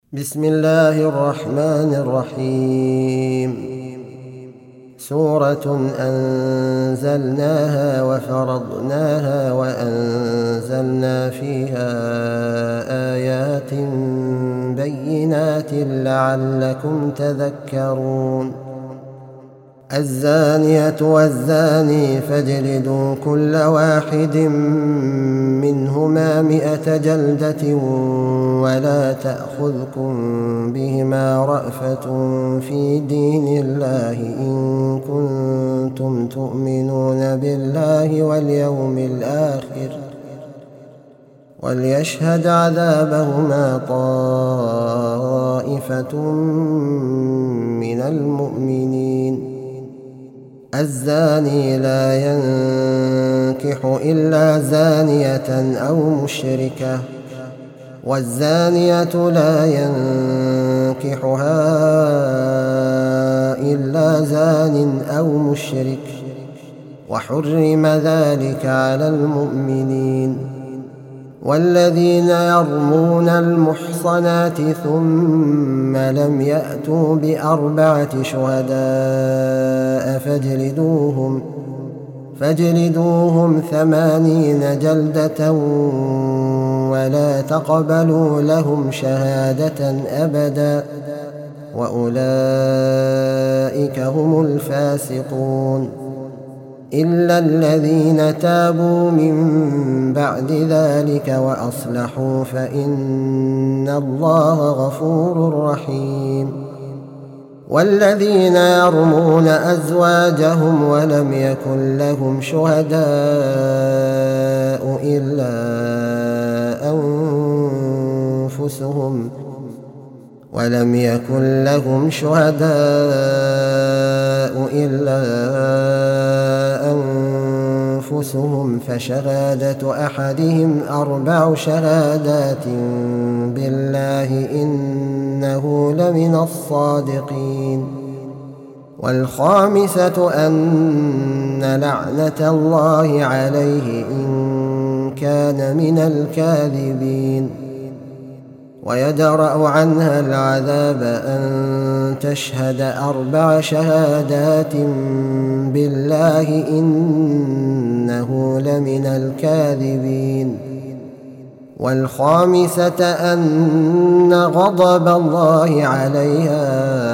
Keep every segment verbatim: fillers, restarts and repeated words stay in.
بسم الله الرحمن الرحيم. سورة أنزلناها وفرضناها وأنزلنا فيها آيات بينات لعلكم تذكرون. الزانية والزاني فاجلدوا كل واحد منهما مئة جلدة ولا تأخذكم بهما رأفة في دين الله إن كنتم تؤمنون بالله واليوم الآخر وليشهد عذابهما طائفة من المؤمنين. الزاني لا ينكح إلا زانية أو مشركة والزانية لا ينكحها إلا زان أو مشرك وحرم ذلك على المؤمنين. والذين يرمون المحصنات ثم لم يأتوا بأربعة شهداء فاجلدوهم فاجلدوهم ثمانين جلدة ولا تقبلوا لهم شهادة أبدا وأولئك هم الفاسقون. إلا الذين تابوا من بعد ذلك وأصلحوا فإن الله غفور رحيم. والذين يرمون أزواجهم ولم يكن لهم شهداء إلا أنفسهم ولم يكن لهم شهداء إلا أنفسهم فشهادة أحدهم أربع شهادات بالله إنه لمن الصادقين. والخامسة أن لعنة الله عليه إن كان من الكاذبين. ويدرأ عنها العذاب أن تشهد أربع شهادات بالله إنه لمن الكاذبين. والخامسة أن غضب الله عليها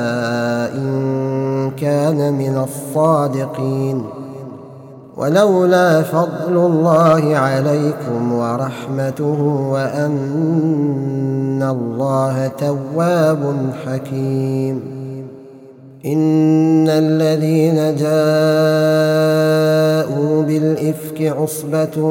إن كان من الصادقين. ولولا فضل الله عليكم ورحمته وأن الله تواب حكيم. إن الذين جاءوا بالإفك عصبة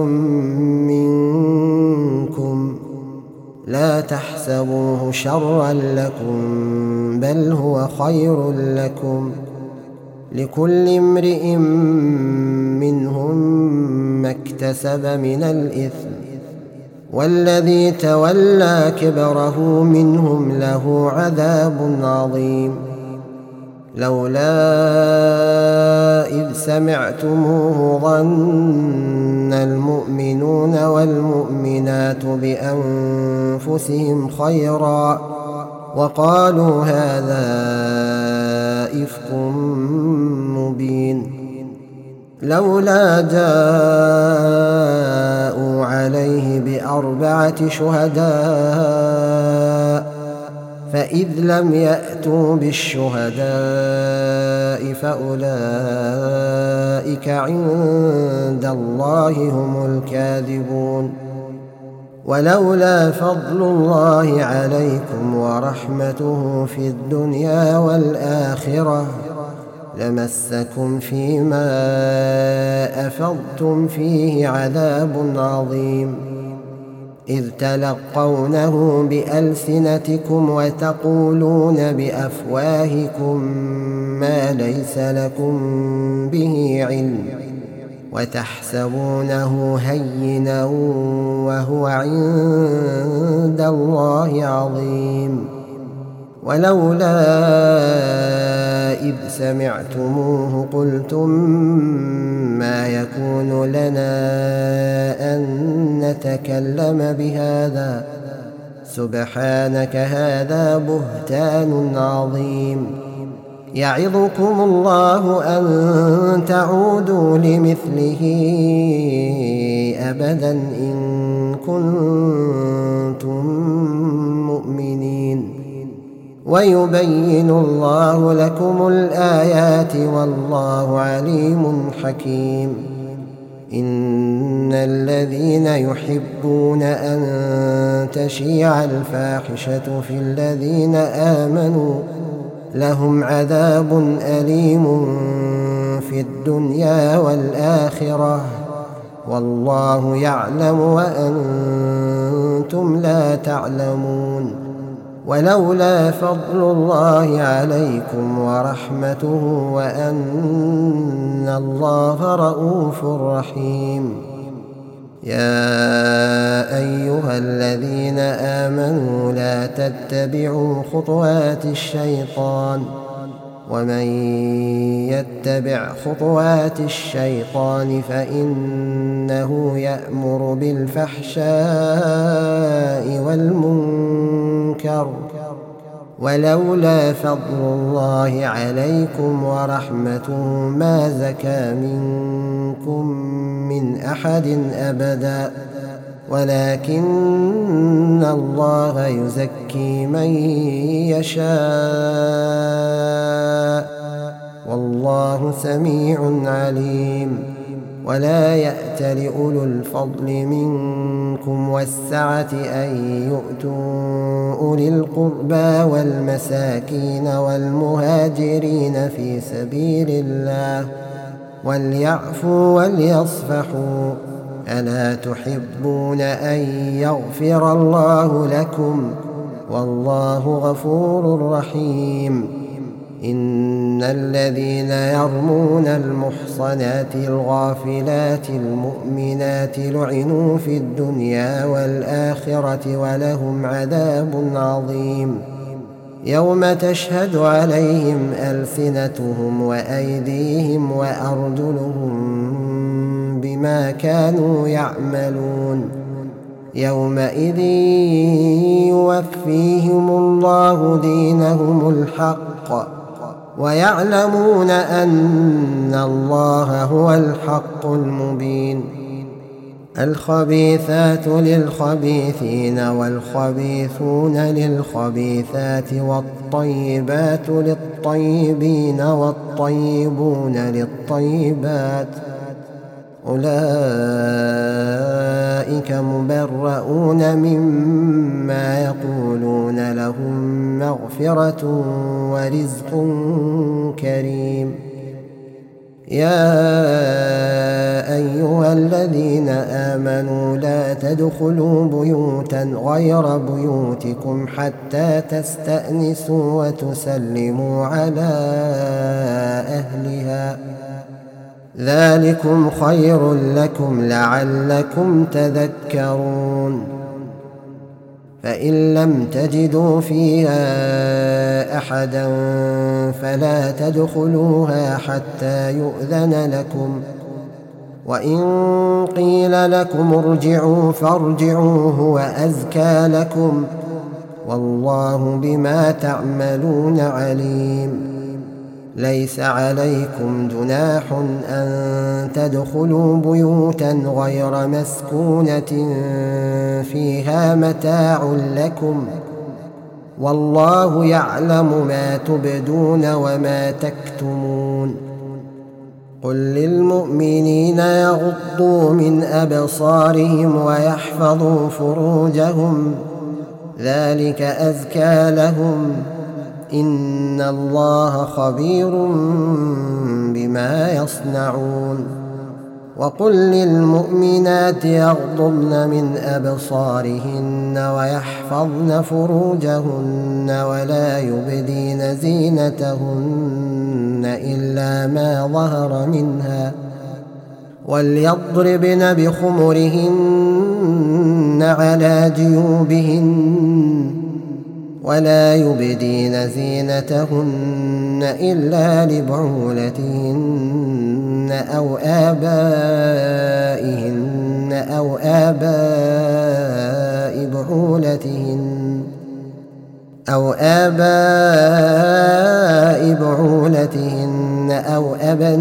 منكم لا تحسبوه شرا لكم بل هو خير لكم لكل امرئ منهم ما اكتسب من الإثم والذي تولى كبره منهم له عذاب عظيم. لولا إذ سمعتموه ظن المؤمنون والمؤمنات بأنفسهم خيرا وقالوا هذا إفك مبين. لولا جاءوا عليه بأربعة شهداء فإذ لم يأتوا بالشهداء فأولئك عند الله هم الكاذبون. ولولا فضل الله عليكم ورحمته في الدنيا والآخرة لمسكم فيما أفضتم فيه عذاب عظيم. إذ تلقونه بألسنتكم وتقولون بأفواهكم ما ليس لكم به علم وتحسبونه هينا وهو عند الله عظيم. ولولا إذ سمعتموه قلتم ما يكون لنا أن نتكلم بهذا سبحانك هذا بهتان عظيم. يعظكم الله أن تعودوا لمثله أبدا إن كنتم مؤمنين. ويبين الله لكم الآيات والله عليم حكيم. إن الذين يحبون أن تشيع الفاحشة في الذين آمنوا لهم عذاب أليم في الدنيا والآخرة والله يعلم وأنتم لا تعلمون. ولولا فضل الله عليكم ورحمته وأن الله رءوف رحيم. يا أيها الذين آمنوا لا تتبعوا خطوات الشيطان ومن يتبع خطوات الشيطان فإنه يأمر بالفحشاء والمنكر ولولا فضل الله عليكم ورحمته ما زكى منكم من أحد أبدا ولكن الله يزكي من يشاء والله سميع عليم. ولا يأت لأولو الفضل منكم والسعة أن يؤتوا أولي القربى والمساكين والمهاجرين في سبيل الله وليعفوا وليصفحوا ألا تحبون أن يغفر الله لكم والله غفور رحيم. إن الذين يرمون المحصنات الغافلات المؤمنات لعنوا في الدنيا والآخرة ولهم عذاب عظيم. يوم تشهد عليهم ألسنتهم وأيديهم وأرجلهم بما كانوا يعملون. يومئذ يوفيهم الله دينهم الحق ويعلمون أن الله هو الحق المبين. الخبيثات للخبيثين والخبيثون للخبيثات والطيبات للطيبين والطيبون للطيبات أولئك مبرؤون مما يقولون لهم مغفرة ورزق كريم. يا أيها الذين آمنوا لا تدخلوا بيوتا غير بيوتكم حتى تستأنسوا وتسلموا على أهلها ذلكم خير لكم لعلكم تذكرون. فإن لم تجدوا فيها أحدا فلا تدخلوها حتى يؤذن لكم وإن قيل لكم ارجعوا فارجعوا هو أزكى لكم والله بما تعملون عليم. ليس عليكم جناح أن تدخلوا بيوتا غير مسكونة فيها متاع لكم والله يعلم ما تبدون وما تكتمون. قل للمؤمنين يغضوا من أبصارهم ويحفظوا فروجهم ذلك أزكى لهم إن الله خبير بما يصنعون. وقل للمؤمنات يغضضن من أبصارهن ويحفظن فروجهن ولا يبدين زينتهن إلا ما ظهر منها وليضربن بخمرهن على جيوبهن ولا يبدين زينتهن إلا لبعولتهن أو آبائهن أو آباء بعولتهن أو آباء بعولتهن أو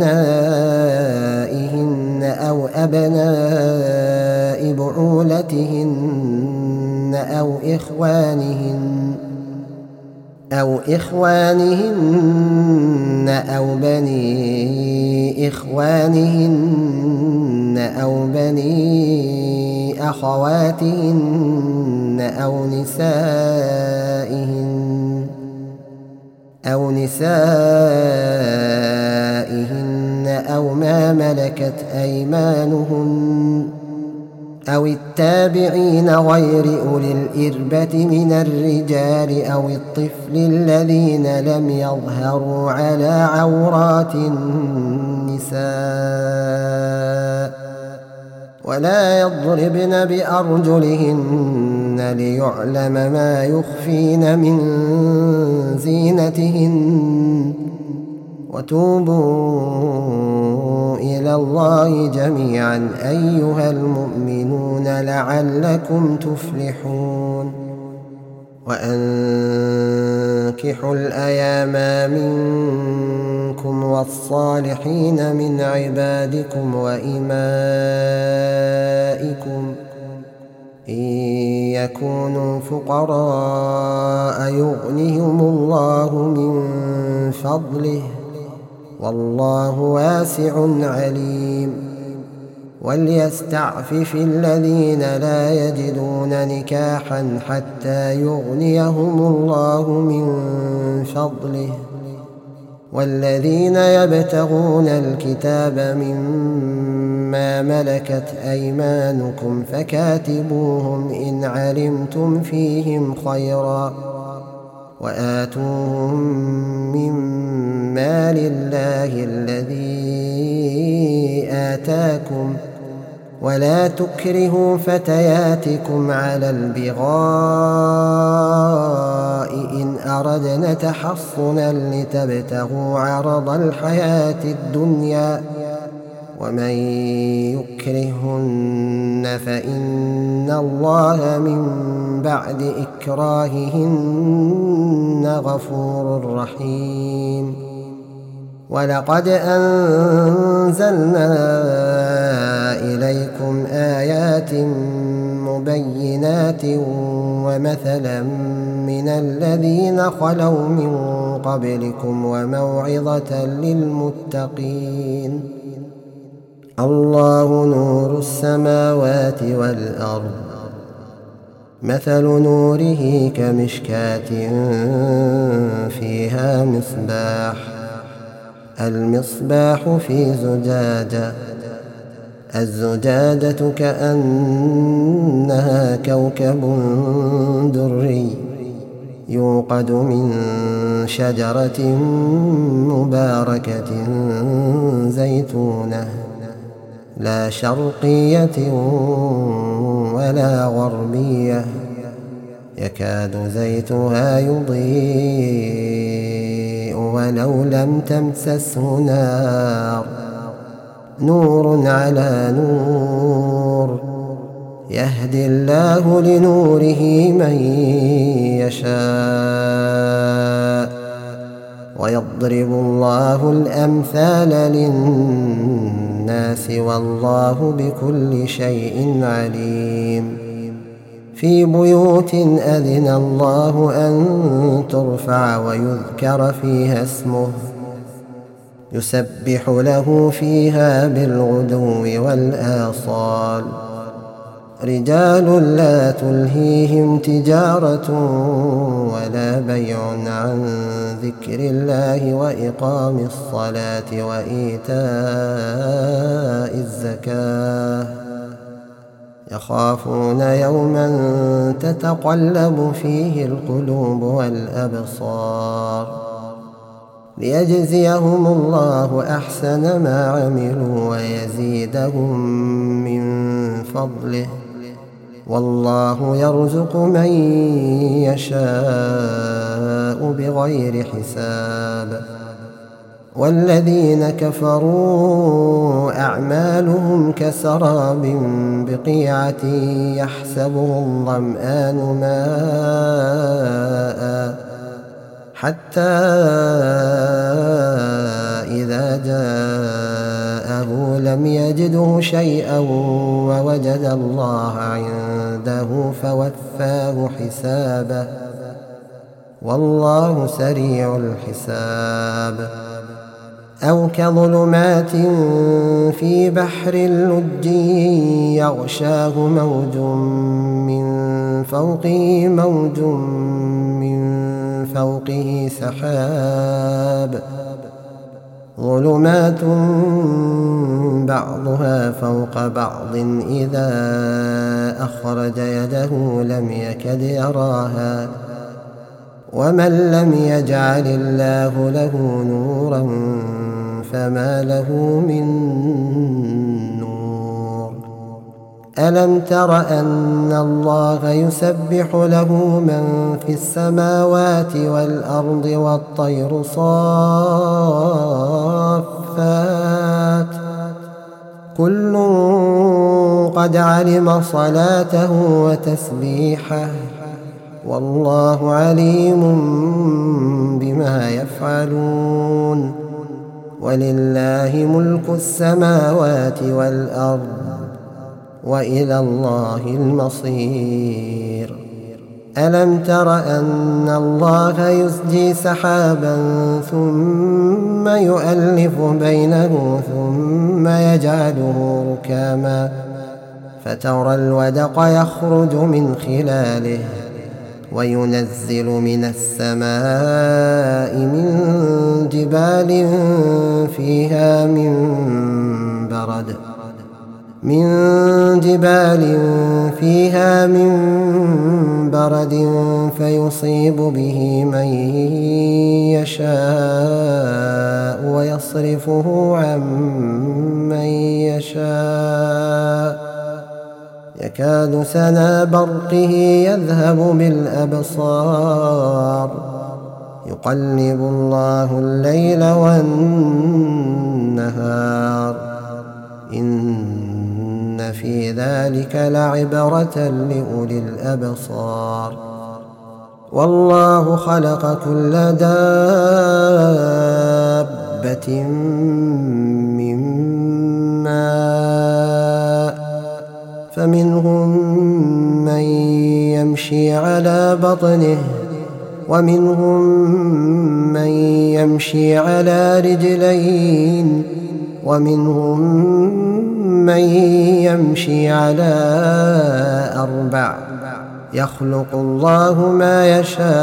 أبنائهن أو أبناء بعولتهن أو إخوانهن أو إخوانهن أو بني إخوانهن أو بني أخواتهن أو نسائهن أو نسائهن أو ما ملكت أيمانهن أو التابعين غير أولي الإربة من الرجال أو الطفل الذين لم يظهروا على عورات النساء ولا يضربن بأرجلهن ليعلم ما يخفين من زينتهن وتوبوا إلى الله جميعا أيها المؤمنون لعلكم تفلحون وأنكحوا الأيام منكم والصالحين من عبادكم وإمائكم إن يكونوا فقراء يغنهم الله من فضله والله واسع عليم وليستعفف الذين لا يجدون نكاحا حتى يغنيهم الله من فضله والذين يبتغون الكتاب مما ملكت أيمانكم فكاتبوهم إن علمتم فيهم خيرا وآتوهم من مال الله الذي آتاكم ولا تكرهوا فتياتكم على البغاء إن أردنا تحصنا لتبتغوا عرض الحياة الدنيا ومن يكرهن فإن الله من بعد إكراههن غفور رحيم ولقد أنزلنا إليكم آيات مبينات ومثلا من الذين خلوا من قبلكم وموعظة للمتقين الله نور السماوات والأرض مثل نوره كمشكاة فيها مصباح المصباح في زجاجة الزجاجة كأنها كوكب دري يوقد من شجرة مباركة زيتونة لا شرقية ولا غربية يكاد زيتها يضيء ولو لم تمسسه نار نور على نور يهدي الله لنوره من يشاء ويضرب الله الأمثال للناس والله بكل شيء عليم في بيوت أذن الله أن ترفع ويذكر فيها اسمه يسبح له فيها بالغدو والآصال رجال لا تلهيهم تجارة ولا بيع عن ذكر الله وإقام الصلاة وإيتاء الزكاة يخافون يوما تتقلب فيه القلوب والأبصار ليجزيهم الله أحسن ما عملوا ويزيدهم من فضله والله يرزق من يشاء بغير حساب والذين كفروا أعمالهم كسراب بقيعة يحسبه الظمآن ماء حتى إذا جاءه لم يجده شيئا ووجد الله عنده فوفاه حسابه والله سريع الحساب. أو كظلمات في بحر لج يغشاه موج من فوقه موج من فوقه سحاب ظلمات بعضها فوق بعض إذا أخرج يده لم يكد يراها ومن لم يجعل الله له نورا فما له من نور. ألم تر أن الله يسبح له من في السماوات والأرض والطير صافات كل قد علم صلاته وتسبيحه والله عليم بما يفعلون. ولله ملك السماوات والأرض وإلى الله المصير. ألم تر أن الله يزجي سحابا ثم يؤلف بينه ثم يجعله ركاما فترى الودق يخرج من خلاله وينزل من السماء من جبال فيها من برد من جبال فيها من برد فيصيب به من يشاء ويصرفه عن من يشاء يكاد سنا برقه يذهب بالأبصار يقلب الله الليل والنهار إن في ذلك لعبرة لأولي الأبصار. والله خلق كل دابة من ماء فمنهم من يمشي على بطنه ومنهم من يمشي على رجلين ومنهم من يمشي على أربع يخلق الله ما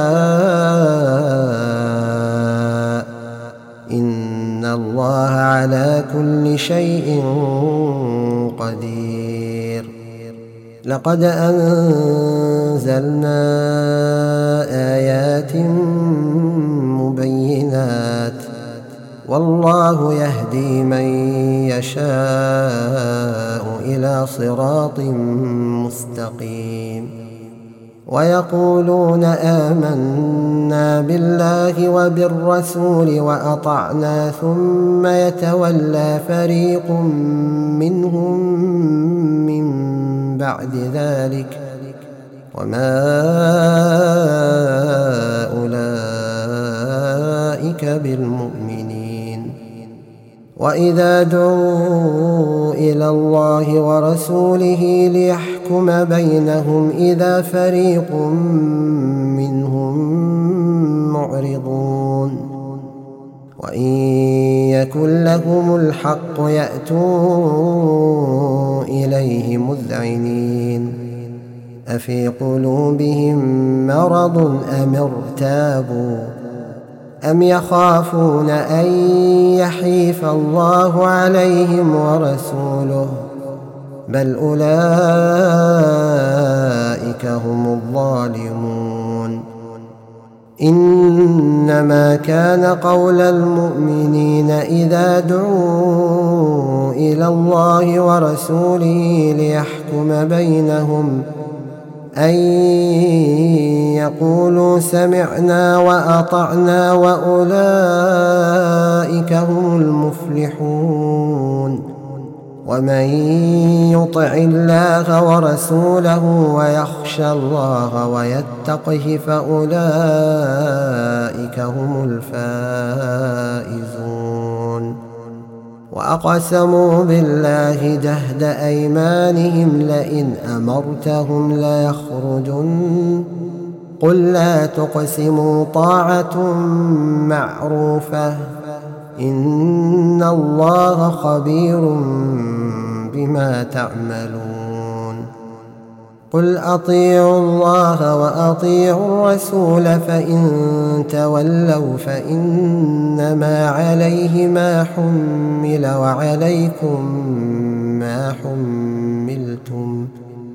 يشاء إن الله على كل شيء قدير. لقد أنزلنا آيات مبينات والله يهدي من يشاء إلى صراط مستقيم. ويقولون آمنا بالله وبالرسول وأطعنا ثم يتولى فريق منهم من بعد ذلك وما أولئك بالمؤمنين. وإذا دعوا إلى الله ورسوله ليحكم بينهم إذا فريق منهم معرضون وإن يكن لهم الحق يأتوا إليه مذعنين أفي قلوبهم مرض أم ارتابوا أم يخافون أن يحيف الله عليهم ورسوله بل أولئك هم الظالمون. إنما كان قول المؤمنين إذا دعوا إلى الله ورسوله ليحكم بينهم أن يقولوا سمعنا وأطعنا وأولئك هم المفلحون. ومن يطع الله ورسوله ويخشى الله ويتقه فأولئك هم الفائزون. وأقسموا بالله جهد أيمانهم لئن أمرتهم ليخرجن قل لا تقسموا طاعة معروفة إن الله خبير بما تعملون. قل أطيعوا الله وأطيعوا الرسول فإن تولوا فإنما عليه ما حمل وعليكم ما حملتم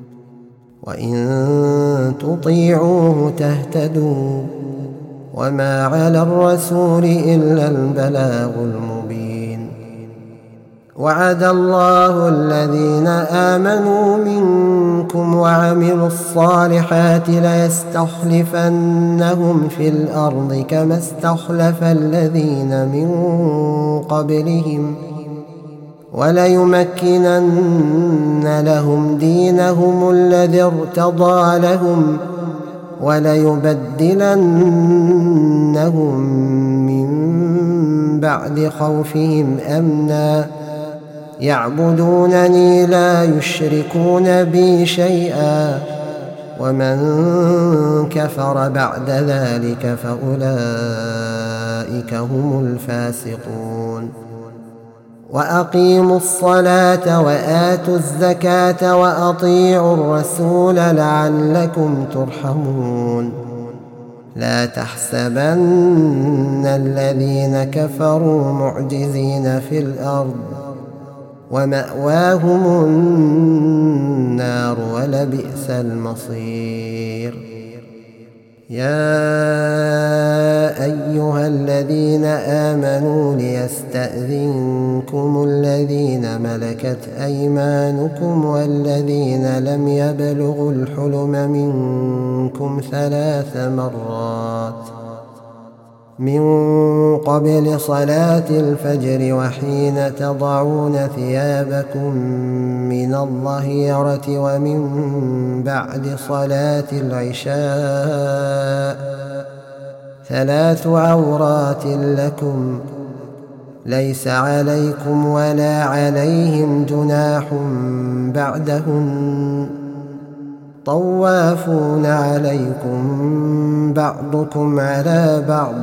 وإن تطيعوه تهتدوا وما على الرسول إلا البلاغ المبين. وعد الله الذين آمنوا منكم وعملوا الصالحات ليستخلفنهم في الأرض كما استخلف الذين من قبلهم وليمكنن لهم دينهم الذي ارتضى لهم وليبدلنهم من بعد خوفهم أمنا يعبدونني لا يشركون بي شيئا ومن كفر بعد ذلك فأولئك هم الفاسقون. وأقيموا الصلاة وآتوا الزكاة وأطيعوا الرسول لعلكم ترحمون. لا تحسبن الذين كفروا معجزين في الأرض ومأواهم النار ولبئس المصير. يا أيها الذين آمنوا ليستأذنكم الذين ملكت أيمانكم والذين لم يبلغوا الحلم منكم ثلاث مرات من قبل صلاة الفجر وحين تضعون ثيابكم من الظهيرة ومن بعد صلاة العشاء ثلاث عورات لكم ليس عليكم ولا عليهم جناح بعدهن طوافون عليكم بعضكم على بعض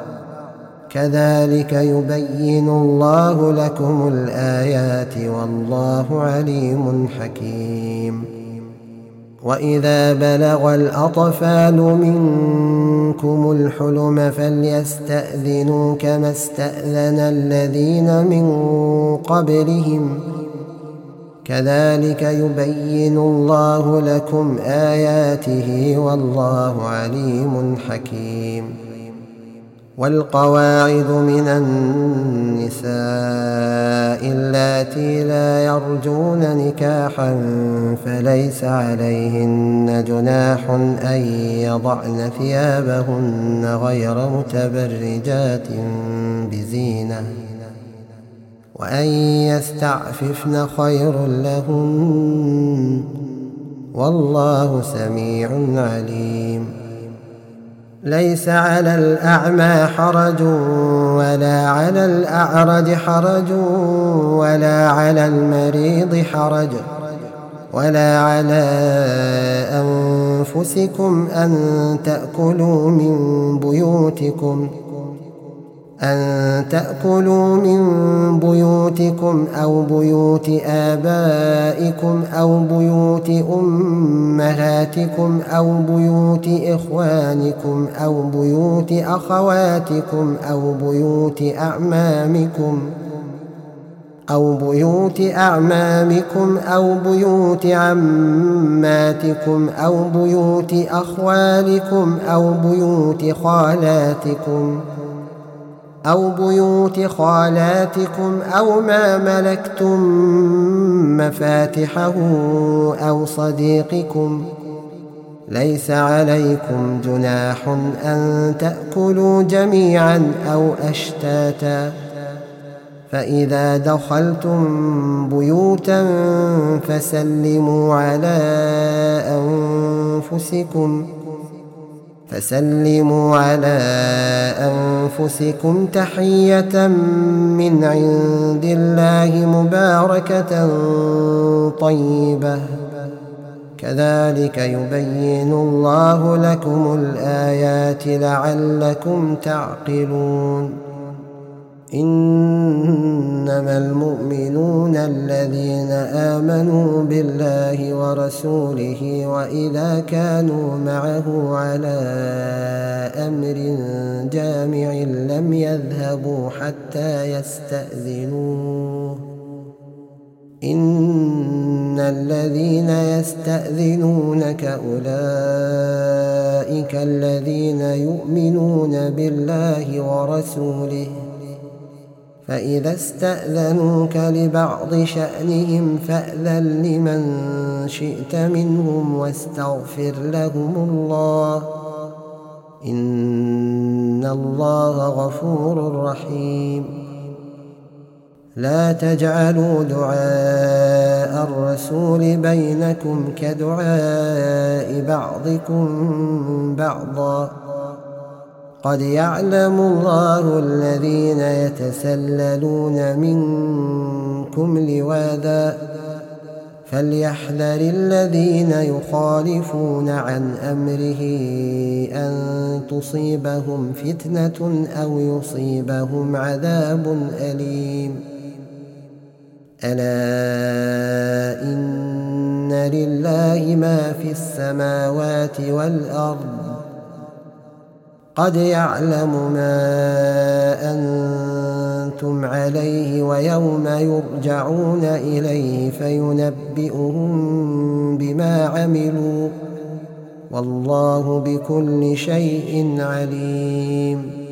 كذلك يبين الله لكم الآيات والله عليم حكيم. وإذا بلغ الأطفال منكم الحلم فليستأذنوا كما استأذن الذين من قبلهم كذلك يبين الله لكم آياته والله عليم حكيم. والقواعد من النساء اللاتي لا يرجون نكاحا فليس عليهن جناح أن يضعن ثيابهن غير متبرجات بزينة وأن يستعففن خير لهن والله سميع عليم. ليس على الأعمى حرج ولا على الأعرج حرج ولا على المريض حرج ولا على أنفسكم أن تأكلوا من بيوتكم أن تأكلوا من بيوتكم أو بيوت آبائكم أو بيوت أمهاتكم أو بيوت إخوانكم أو بيوت أخواتكم أو بيوت أعمامكم أو بيوت أعمامكم أو بيوت عماتكم أو بيوت أخوالكم أو بيوت خالاتكم أو بيوت خالاتكم أو ما ملكتم مفاتحه أو صديقكم ليس عليكم جناح أن تأكلوا جميعا أو أشتاتا فإذا دخلتم بيوتا فسلموا على أنفسكم فسلموا على أنفسكم تحية من عند الله مباركة طيبة كذلك يبين الله لكم الآيات لعلكم تعقلون. إنما المؤمنون الذين آمنوا بالله ورسوله وإذا كانوا معه على أمر جامع لم يذهبوا حتى يستأذنوه إن الذين يستأذنونك أولئك الذين يؤمنون بالله ورسوله فإذا استأذنوك لبعض شأنهم فأذن لمن شئت منهم واستغفر لهم الله إن الله غفور رحيم. لا تجعلوا دعاء الرسول بينكم كدعاء بعضكم بعضا قد يعلم الله الذين يتسللون منكم لواذا فليحذر الذين يخالفون عن أمره أن تصيبهم فتنة أو يصيبهم عذاب أليم. ألا إن لله ما في السماوات والأرض قد يعلم ما أنتم عليه ويوم يرجعون إليه فينبئهم بما عملوا والله بكل شيء عليم.